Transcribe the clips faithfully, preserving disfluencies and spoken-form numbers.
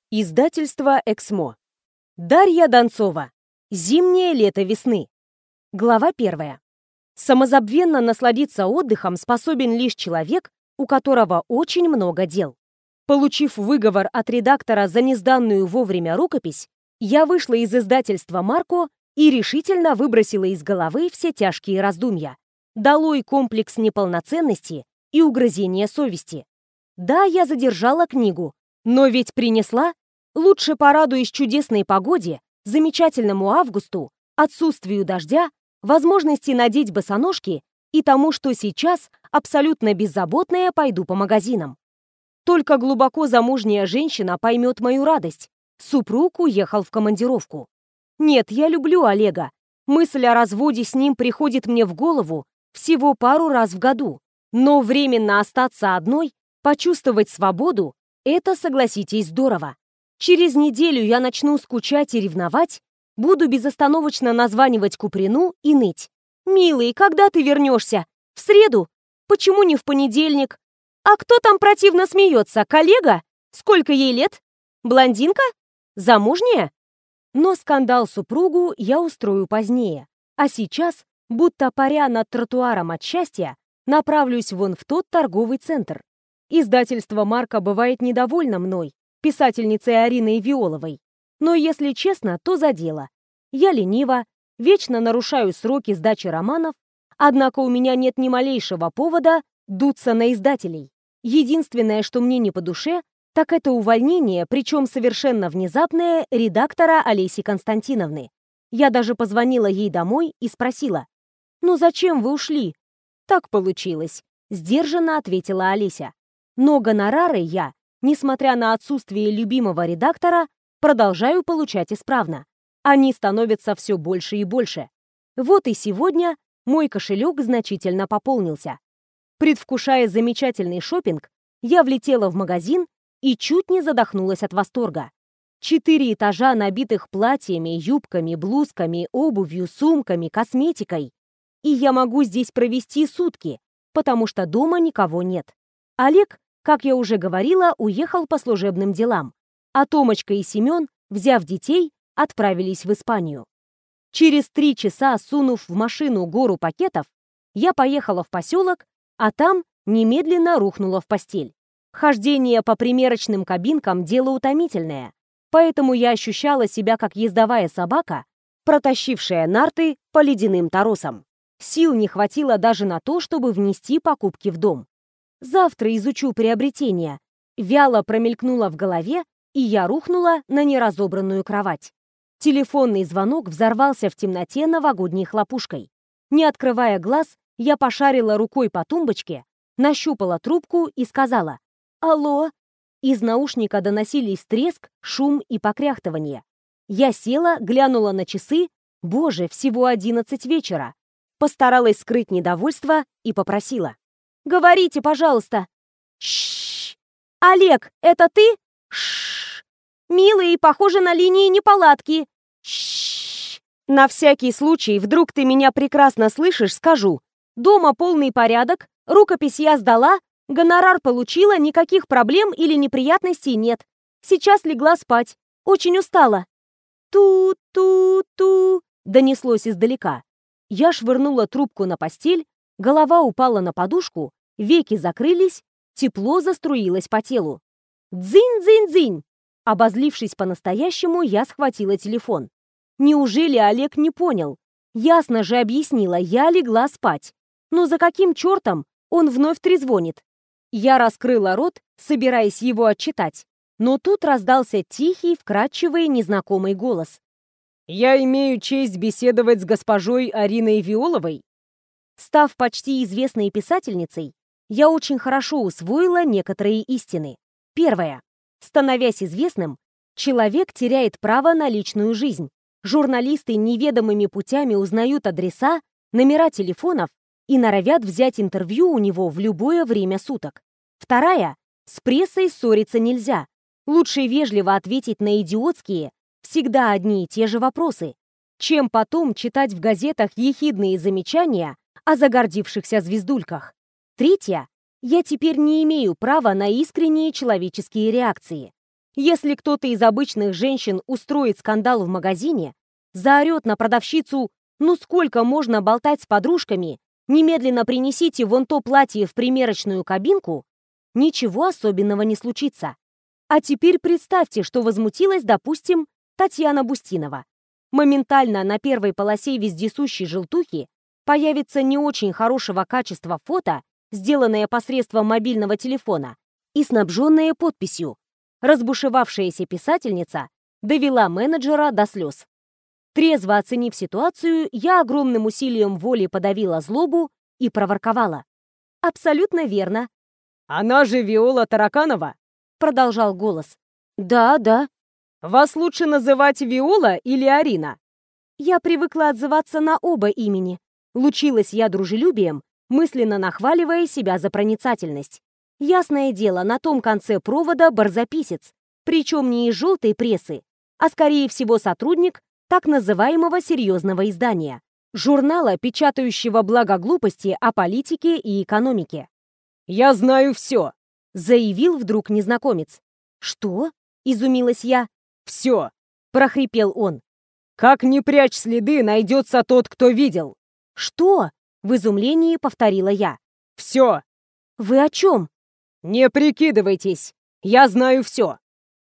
Издательство «Эксмо». Дарья Донцова. Зимнее лето весны. Глава первая. Самозабвенно насладиться отдыхом способен лишь человек, у которого очень много дел. Получив выговор от редактора за несданную вовремя рукопись, я вышла из издательства «Марко» и решительно выбросила из головы все тяжкие раздумья. Долой комплекс неполноценности и угрызения совести. Да, я задержала книгу, но ведь принесла. Лучше порадуюсь чудесной погоде, замечательному августу, отсутствию дождя, возможности надеть босоножки и тому, что сейчас абсолютно беззаботная пойду по магазинам. Только глубоко замужняя женщина поймет мою радость. Супруг уехал в командировку. Нет, я люблю Олега. Мысль о разводе с ним приходит мне в голову всего пару раз в году. Но временно остаться одной, почувствовать свободу — это, согласитесь, здорово. Через неделю я начну скучать и ревновать, буду безостановочно названивать Куприну и ныть. «Милый, когда ты вернешься? В среду? Почему не в понедельник? А кто там противно смеется? Коллега? Сколько ей лет? Блондинка? Замужняя?» Но скандал супругу я устрою позднее. А сейчас, будто паря над тротуаром от счастья, направлюсь вон в тот торговый центр. Издательство «Марко» бывает недовольно мной, писательницей Ариной Виоловой. Но, если честно, то за дело. Я ленива, вечно нарушаю сроки сдачи романов, однако у меня нет ни малейшего повода дуться на издателей. Единственное, что мне не по душе, так это увольнение, причем совершенно внезапное, редактора Олеси Константиновны. Я даже позвонила ей домой и спросила: «Ну зачем вы ушли?» «Так получилось», — сдержанно ответила Олеся. «Но гонорары я, несмотря на отсутствие любимого редактора, продолжаю получать исправно. Они становятся все больше и больше. Вот и сегодня мой кошелек значительно пополнился. Предвкушая замечательный шопинг, я влетела в магазин и чуть не задохнулась от восторга. Четыре этажа, набитых платьями, юбками, блузками, обувью, сумками, косметикой. И я могу здесь провести сутки, потому что дома никого нет. Олег, как я уже говорила, уехал по служебным делам, а Томочка и Семен, взяв детей, отправились в Испанию. Через три часа, сунув в машину гору пакетов, я поехала в поселок, а там немедленно рухнула в постель. Хождение по примерочным кабинкам — дело утомительное, поэтому я ощущала себя как ездовая собака, протащившая нарты по ледяным торосам. Сил не хватило даже на то, чтобы внести покупки в дом. «Завтра изучу приобретения», вяло промелькнула в голове, и я рухнула на неразобранную кровать. Телефонный звонок взорвался в темноте новогодней хлопушкой. Не открывая глаз, я пошарила рукой по тумбочке, нащупала трубку и сказала: «Алло». Из наушника доносились треск, шум и покряхтывание. Я села, глянула на часы. Боже, всего одиннадцать вечера. Постаралась скрыть недовольство и попросила: «Говорите, пожалуйста». «Шшш! Олег, это ты? Шшш! Милый, похоже, на линии неполадки. Шшш! На всякий случай, вдруг ты меня прекрасно слышишь, скажу. Дома полный порядок, рукопись я сдала, гонорар получила, никаких проблем или неприятностей нет. Сейчас легла спать, очень устала». «Ту-ту-ту», донеслось издалека. Я швырнула трубку на постель, голова упала на подушку, веки закрылись, тепло заструилось по телу. «Дзынь-дзынь-дзынь!» Обозлившись по-настоящему, я схватила телефон. Неужели Олег не понял? Ясно же объяснила, я легла спать. Но за каким чертом он вновь трезвонит? Я раскрыла рот, собираясь его отчитать, но тут раздался тихий, вкрадчивый, незнакомый голос. «Я имею честь беседовать с госпожой Ариной Виоловой». Став почти известной писательницей, я очень хорошо усвоила некоторые истины. Первое. Становясь известным, человек теряет право на личную жизнь. Журналисты неведомыми путями узнают адреса, номера телефонов и норовят взять интервью у него в любое время суток. Вторая. С прессой ссориться нельзя. Лучше вежливо ответить на идиотские, всегда одни и те же вопросы, чем потом читать в газетах ехидные замечания о загордившихся звездульках. Третье. Я теперь не имею права на искренние человеческие реакции. Если кто-то из обычных женщин устроит скандал в магазине, заорет на продавщицу: «Ну сколько можно болтать с подружками? Немедленно принесите вон то платье в примерочную кабинку», ничего особенного не случится. А теперь представьте, что возмутилась, допустим, Татьяна Бустинова. Моментально на первой полосе вездесущей желтухи появится не очень хорошего качества фото, сделанное посредством мобильного телефона и снабженное подписью. Разбушевавшаяся писательница довела менеджера до слез. Трезво оценив ситуацию, я огромным усилием воли подавила злобу и проворковала: «Абсолютно верно». «Она же Виола Тараканова?» — продолжал голос. «Да, да». «Вас лучше называть Виола или Арина?» Я привыкла отзываться на оба имени. Лучилась я дружелюбием, мысленно нахваливая себя за проницательность. Ясное дело, на том конце провода барзаписец, причем не из желтой прессы, а скорее всего сотрудник так называемого серьезного издания, журнала, печатающего благоглупости о политике и экономике. «Я знаю все», — заявил вдруг незнакомец. «Что?» — изумилась я. «Все», — прохрипел он. «Как не прячь следы, найдется тот, кто видел». «Что?» — в изумлении повторила я. «Все». «Вы о чем?» «Не прикидывайтесь, я знаю все».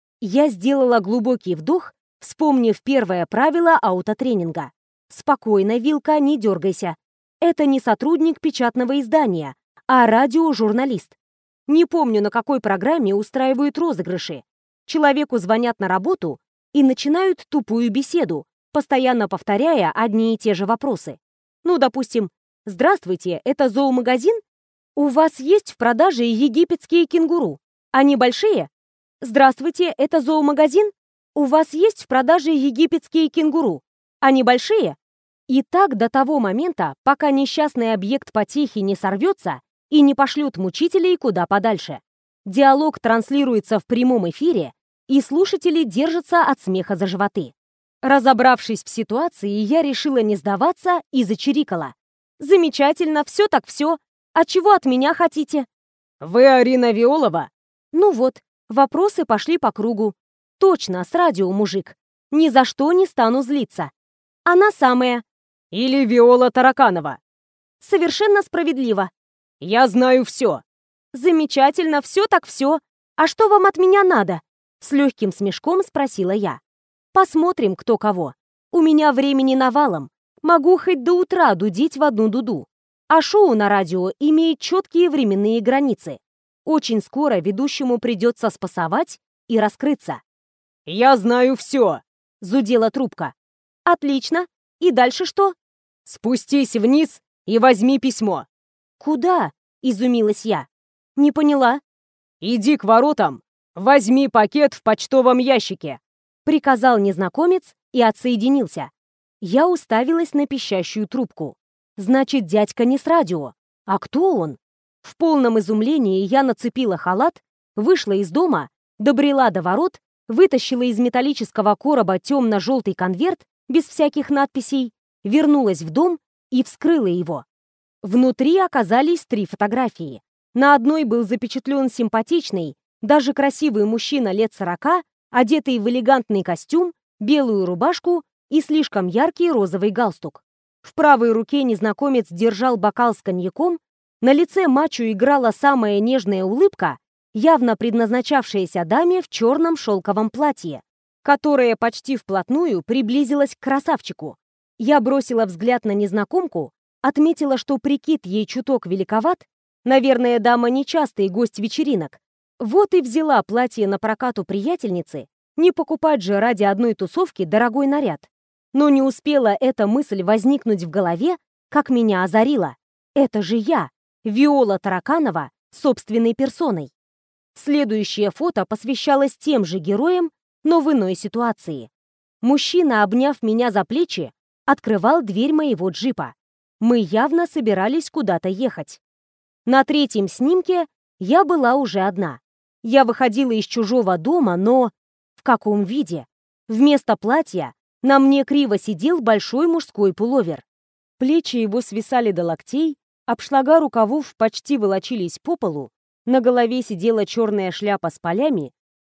Я сделала глубокий вдох, вспомнив первое правило аутотренинга. «Спокойно, Вилка, не дергайся. Это не сотрудник печатного издания, а радиожурналист. Не помню, на какой программе устраивают розыгрыши. Человеку звонят на работу и начинают тупую беседу, постоянно повторяя одни и те же вопросы. Ну, допустим: «Здравствуйте, это зоомагазин? У вас есть в продаже египетские кенгуру? Они большие? Здравствуйте, это зоомагазин? У вас есть в продаже египетские кенгуру? Они большие?» И так до того момента, пока несчастный объект потехи не сорвется и не пошлют мучителей куда подальше. Диалог транслируется в прямом эфире, и слушатели держатся от смеха за животы. Разобравшись в ситуации, я решила не сдаваться и зачирикала: «Замечательно, все так все. А чего от меня хотите?» «Вы Арина Виолова?» Ну вот, вопросы пошли по кругу. Точно, с радио, мужик. Ни за что не стану злиться. Она самая. «Или Виола Тараканова?» Совершенно справедливо. «Я знаю все». Замечательно, все так все. А что вам от меня надо?» С легким смешком спросила я. «Посмотрим, кто кого. У меня времени навалом. Могу хоть до утра дудить в одну дуду. А шоу на радио имеет четкие временные границы. Очень скоро ведущему придется спасовать и раскрыться». «Я знаю все», — зудела трубка. «Отлично. И дальше что?» «Спустись вниз и возьми письмо». «Куда?» — изумилась я. «Не поняла». «Иди к воротам, возьми пакет в почтовом ящике», — приказал незнакомец и отсоединился. Я уставилась на пищащую трубку. Значит, дядька не с радио. А кто он? В полном изумлении я нацепила халат, вышла из дома, добрела до ворот, вытащила из металлического короба темно-желтый конверт без всяких надписей, вернулась в дом и вскрыла его. Внутри оказались три фотографии. На одной был запечатлен симпатичный, даже красивый мужчина лет сорока, одетый в элегантный костюм, белую рубашку и слишком яркий розовый галстук. В правой руке незнакомец держал бокал с коньяком, на лице мачо играла самая нежная улыбка, явно предназначавшаяся даме в черном шелковом платье, которая почти вплотную приблизилась к красавчику. Я бросила взгляд на незнакомку, отметила, что прикид ей чуток великоват, наверное, дама нечастый гость вечеринок. Вот и взяла платье на прокат у приятельницы, не покупать же ради одной тусовки дорогой наряд. Но не успела эта мысль возникнуть в голове, как меня озарило. Это же я, Виола Тараканова, собственной персоной. Следующее фото посвящалось тем же героям, но в иной ситуации. Мужчина, обняв меня за плечи, открывал дверь моего джипа. Мы явно собирались куда-то ехать. На третьем снимке я была уже одна. Я выходила из чужого дома, но... В каком виде? Вместо платья на мне криво сидел большой мужской пуловер. Плечи его свисали до локтей, обшлага рукавов почти волочились по полу, на голове сидела черная шляпа с полями,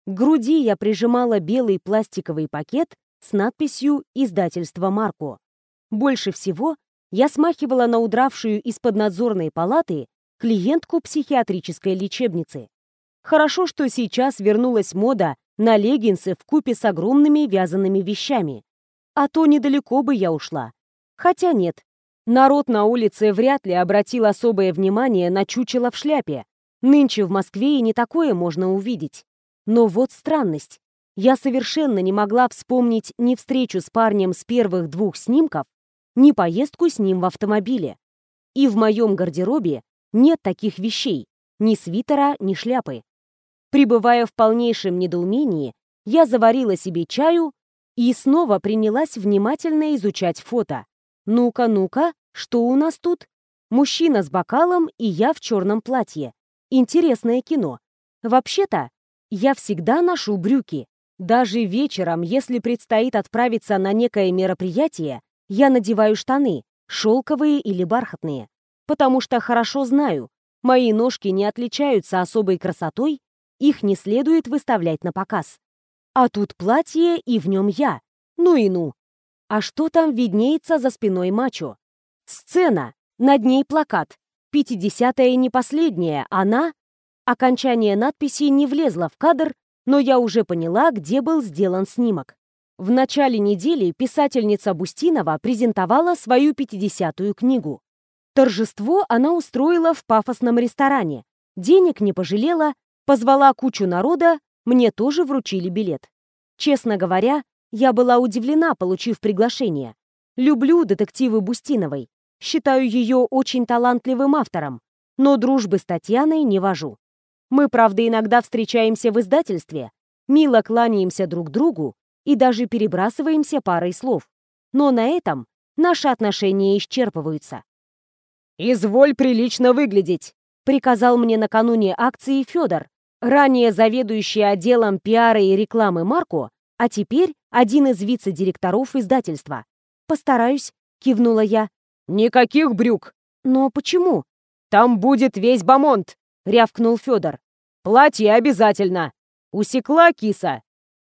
К груди я прижимала белый пластиковый пакет с надписью «Издательство Марко». Больше всего я смахивала на удравшую из поднадзорной палаты клиентку психиатрической лечебницы. Хорошо, что сейчас вернулась мода на леггинсы вкупе с огромными вязаными вещами. А то недалеко бы я ушла. Хотя нет, народ на улице вряд ли обратил особое внимание на чучело в шляпе. Нынче в Москве и не такое можно увидеть. Но вот странность. Я совершенно не могла вспомнить ни встречу с парнем с первых двух снимков, ни поездку с ним в автомобиле. И в моем гардеробе нет таких вещей, ни свитера, ни шляпы. Пребывая в полнейшем недоумении, я заварила себе чаю и снова принялась внимательно изучать фото. Ну-ка, ну-ка, что у нас тут? Мужчина с бокалом и я в черном платье. Интересное кино. Вообще-то, я всегда ношу брюки. Даже вечером, если предстоит отправиться на некое мероприятие, я надеваю штаны, шелковые или бархатные, потому что хорошо знаю, мои ножки не отличаются особой красотой, их не следует выставлять на показ. А тут платье, и в нем я. Ну и ну. А что там виднеется за спиной мачо? Сцена, над ней плакат. пятидесятая не последняя, она... Окончание надписи не влезло в кадр, но я уже поняла, где был сделан снимок. В начале недели писательница Бустинова презентовала свою пятидесятую книгу. Торжество она устроила в пафосном ресторане. Денег не пожалела, позвала кучу народа, мне тоже вручили билет. Честно говоря, я была удивлена, получив приглашение. Люблю детективы Бустиновой, считаю ее очень талантливым автором, но дружбы с Татьяной не вожу. Мы, правда, иногда встречаемся в издательстве, мило кланяемся друг другу и даже перебрасываемся парой слов. Но на этом наши отношения исчерпываются. «Изволь прилично выглядеть», — приказал мне накануне акции Федор, ранее заведующий отделом пиара и рекламы Марко, а теперь один из вице-директоров издательства. «Постараюсь», — кивнула я. «Никаких брюк». «Но почему?» «Там будет весь бомонд», — рявкнул Федор. «Платье обязательно. Усекла, киса?»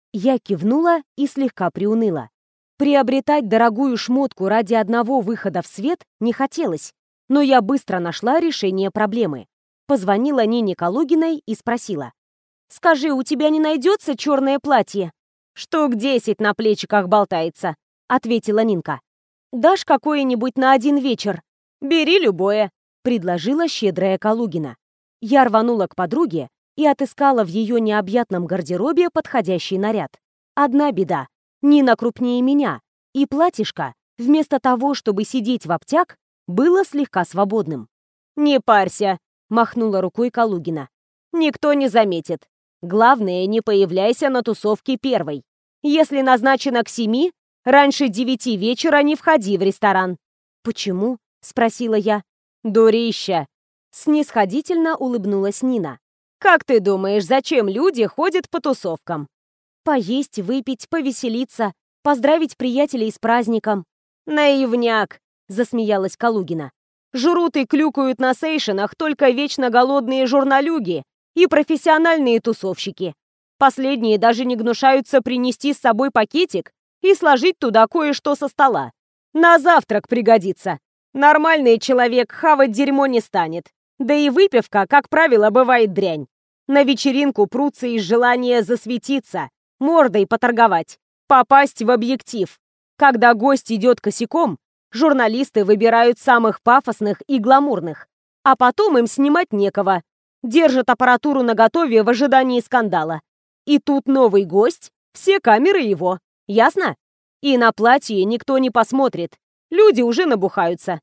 Я кивнула и слегка приуныла. Приобретать дорогую шмотку ради одного выхода в свет не хотелось, но я быстро нашла решение проблемы. Позвонила Нине Калугиной и спросила. «Скажи, у тебя не найдется черное платье?» «Штук десять на плечиках болтается», — ответила Нинка. «Дашь какое-нибудь на один вечер?» «Бери любое», — предложила щедрая Калугина. Я рванула к подруге и отыскала в ее необъятном гардеробе подходящий наряд. Одна беда. Нина крупнее меня, и платьишко, вместо того, чтобы сидеть в обтяг, было слегка свободным. «Не парься», — махнула рукой Калугина. «Никто не заметит. Главное, не появляйся на тусовке первой. Если назначено к семи, раньше девяти вечера не входи в ресторан». «Почему?» — спросила я. «Дурища!» — снисходительно улыбнулась Нина. «Как ты думаешь, зачем люди ходят по тусовкам?» «Поесть, выпить, повеселиться, поздравить приятелей с праздником». «Наивняк!» — засмеялась Калугина. «Жрут и клюкают на сейшенах только вечно голодные журналюги и профессиональные тусовщики. Последние даже не гнушаются принести с собой пакетик и сложить туда кое-что со стола. На завтрак пригодится. Нормальный человек хавать дерьмо не станет. Да и выпивка, как правило, бывает дрянь. На вечеринку прутся из желания засветиться, мордой поторговать, попасть в объектив. Когда гость идет косяком, журналисты выбирают самых пафосных и гламурных, а потом им снимать некого. Держат аппаратуру наготове в ожидании скандала. И тут новый гость, все камеры его. Ясно? И на платье никто не посмотрит. Люди уже набухаются.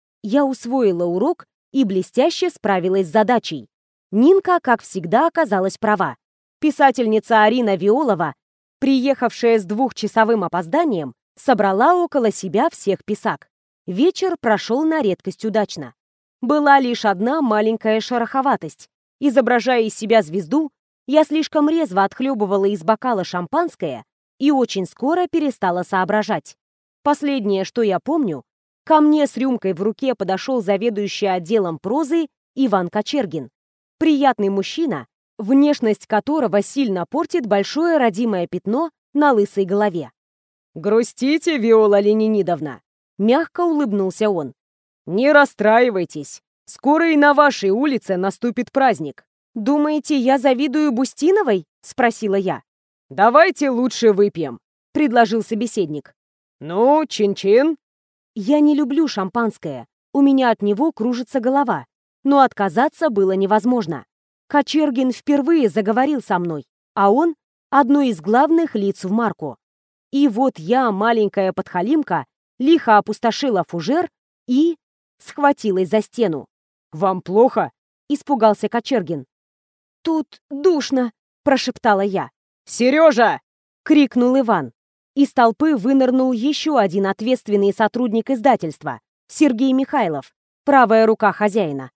Я усвоила урок и блестяще справилась с задачей. Нинка, как всегда, оказалась права. Писательница Арина Виолова, приехавшая с двухчасовым опозданием, собрала около себя всех писак. Вечер прошел на редкость удачно. Была лишь одна маленькая шероховатость. Изображая из себя звезду, я слишком резво отхлебывала из бокала шампанское и очень скоро перестала соображать. Последнее, что я помню, ко мне с рюмкой в руке подошел заведующий отделом прозы Иван Кочергин. Приятный мужчина, внешность которого сильно портит большое родимое пятно на лысой голове. «Грустите, Виола Ленинидовна!» — мягко улыбнулся он. «Не расстраивайтесь. Скоро и на вашей улице наступит праздник». «Думаете, я завидую Бустиновой?» — спросила я. «Давайте лучше выпьем», — предложил собеседник. «Ну, чин-чин». Я не люблю шампанское. У меня от него кружится голова. Но отказаться было невозможно. Кочергин впервые заговорил со мной, а он — одно из главных лиц в Марку. И вот я, маленькая подхалимка, лихо опустошила фужер и схватилась за стену. «Вам плохо?» — испугался Кочергин. «Тут душно», — прошептала я. «Сережа!» — крикнул Иван. Из толпы вынырнул еще один ответственный сотрудник издательства — Сергей Михайлов, правая рука хозяина.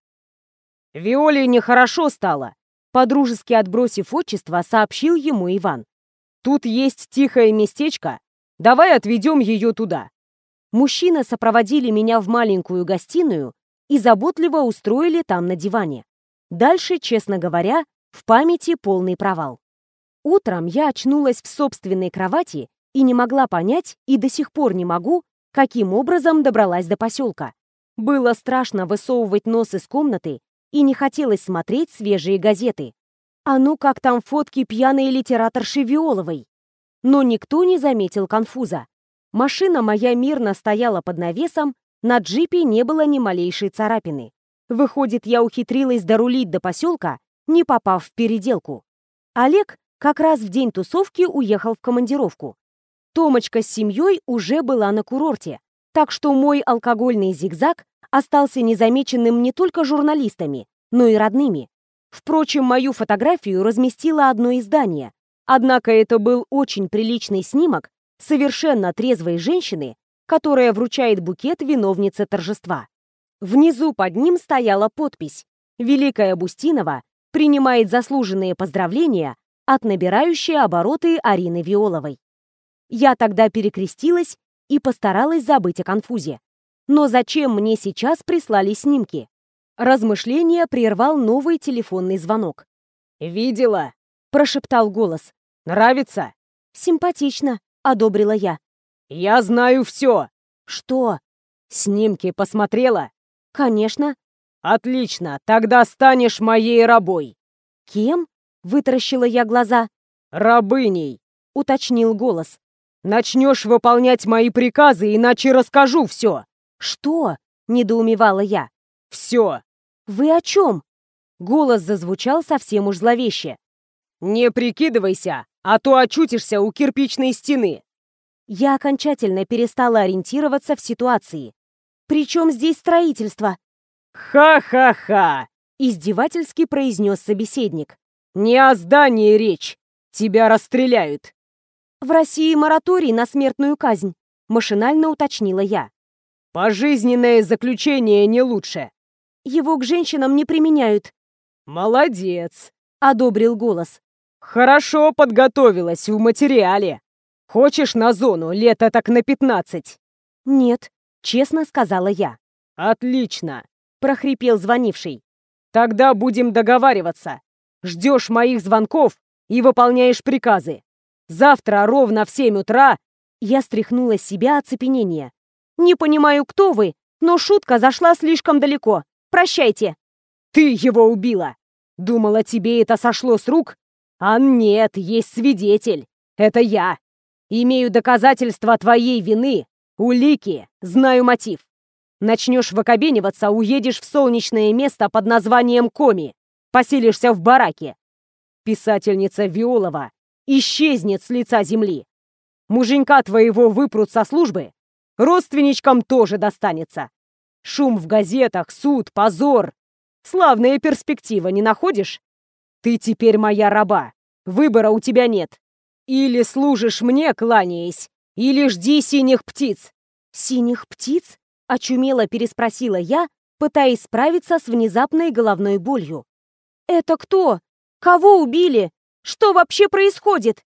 «Виоле нехорошо стало», — подружески отбросив отчество, сообщил ему Иван. «Тут есть тихое местечко. Давай отведем ее туда». Мужчины сопроводили меня в маленькую гостиную и заботливо устроили там на диване. Дальше, честно говоря, в памяти полный провал. Утром я очнулась в собственной кровати и не могла понять, и до сих пор не могу, каким образом добралась до поселка. Было страшно высовывать нос из комнаты и не хотелось смотреть свежие газеты. А ну как там фотки пьяной литераторши Виоловой? Но никто не заметил конфуза. Машина моя мирно стояла под навесом, на джипе не было ни малейшей царапины. Выходит, я ухитрилась дорулить до поселка, не попав в переделку. Олег как раз в день тусовки уехал в командировку. Томочка с семьей уже была на курорте, так что мой алкогольный зигзаг остался незамеченным не только журналистами, но и родными. Впрочем, мою фотографию разместило одно издание, однако это был очень приличный снимок совершенно трезвой женщины, которая вручает букет виновнице торжества. Внизу под ним стояла подпись: «Великая Бустинова принимает заслуженные поздравления от набирающей обороты Арины Виоловой». Я тогда перекрестилась и постаралась забыть о конфузе. Но зачем мне сейчас прислали снимки? Размышление прервал новый телефонный звонок. «Видела?» — прошептал голос. «Нравится?» «Симпатично», — одобрила я. «Я знаю все». «Что?» «Снимки посмотрела?» «Конечно». «Отлично, тогда станешь моей рабой». «Кем?» — вытаращила я глаза. «Рабыней», — уточнил голос. «Начнешь выполнять мои приказы, иначе расскажу все». «Что?» — недоумевала я. «Все». «Вы о чем?» Голос зазвучал совсем уж зловеще. «Не прикидывайся, а то очутишься у кирпичной стены». Я окончательно перестала ориентироваться в ситуации. «При чем здесь строительство?» «Ха-ха-ха!» — издевательски произнес собеседник. «Не о здании речь. Тебя расстреляют». «В России мораторий на смертную казнь», — машинально уточнила я. «Пожизненное заключение не лучше». «Его к женщинам не применяют». «Молодец», — одобрил голос. «Хорошо подготовилась в материале. Хочешь на зону лет так на пятнадцать?» «Нет», — честно сказала я. «Отлично», — прохрипел звонивший. «Тогда будем договариваться. Ждешь моих звонков и выполняешь приказы. Завтра ровно в семь утра...» Я стряхнула с себя оцепенение. «Не понимаю, кто вы, но шутка зашла слишком далеко. Прощайте». «Ты его убила! Думала, тебе это сошло с рук? А нет, есть свидетель. Это я. Имею доказательства твоей вины, улики, знаю мотив. Начнешь выкобениваться, уедешь в солнечное место под названием Коми. Поселишься в бараке. Писательница Виолова исчезнет с лица земли. Муженька твоего выпрут со службы, родственничкам тоже достанется. Шум в газетах, суд, позор. Славная перспектива, не находишь? Ты теперь моя раба. Выбора у тебя нет. Или служишь мне, кланяясь, или жди синих птиц». «Синих птиц?» — очумело переспросила я, пытаясь справиться с внезапной головной болью. «Это кто? Кого убили? Что вообще происходит?»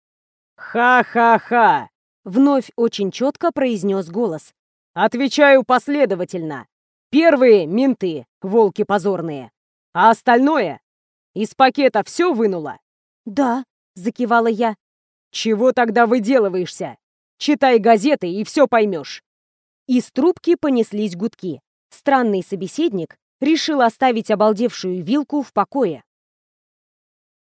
«Ха-ха-ха!» — вновь очень четко произнес голос. «Отвечаю последовательно. Первые — менты, волки позорные. А остальное Из пакета все вынула?» «Да», — закивала я. «Чего тогда выделываешься? Читай газеты и все поймешь». Из трубки понеслись гудки. Странный собеседник решил оставить обалдевшую вилку в покое.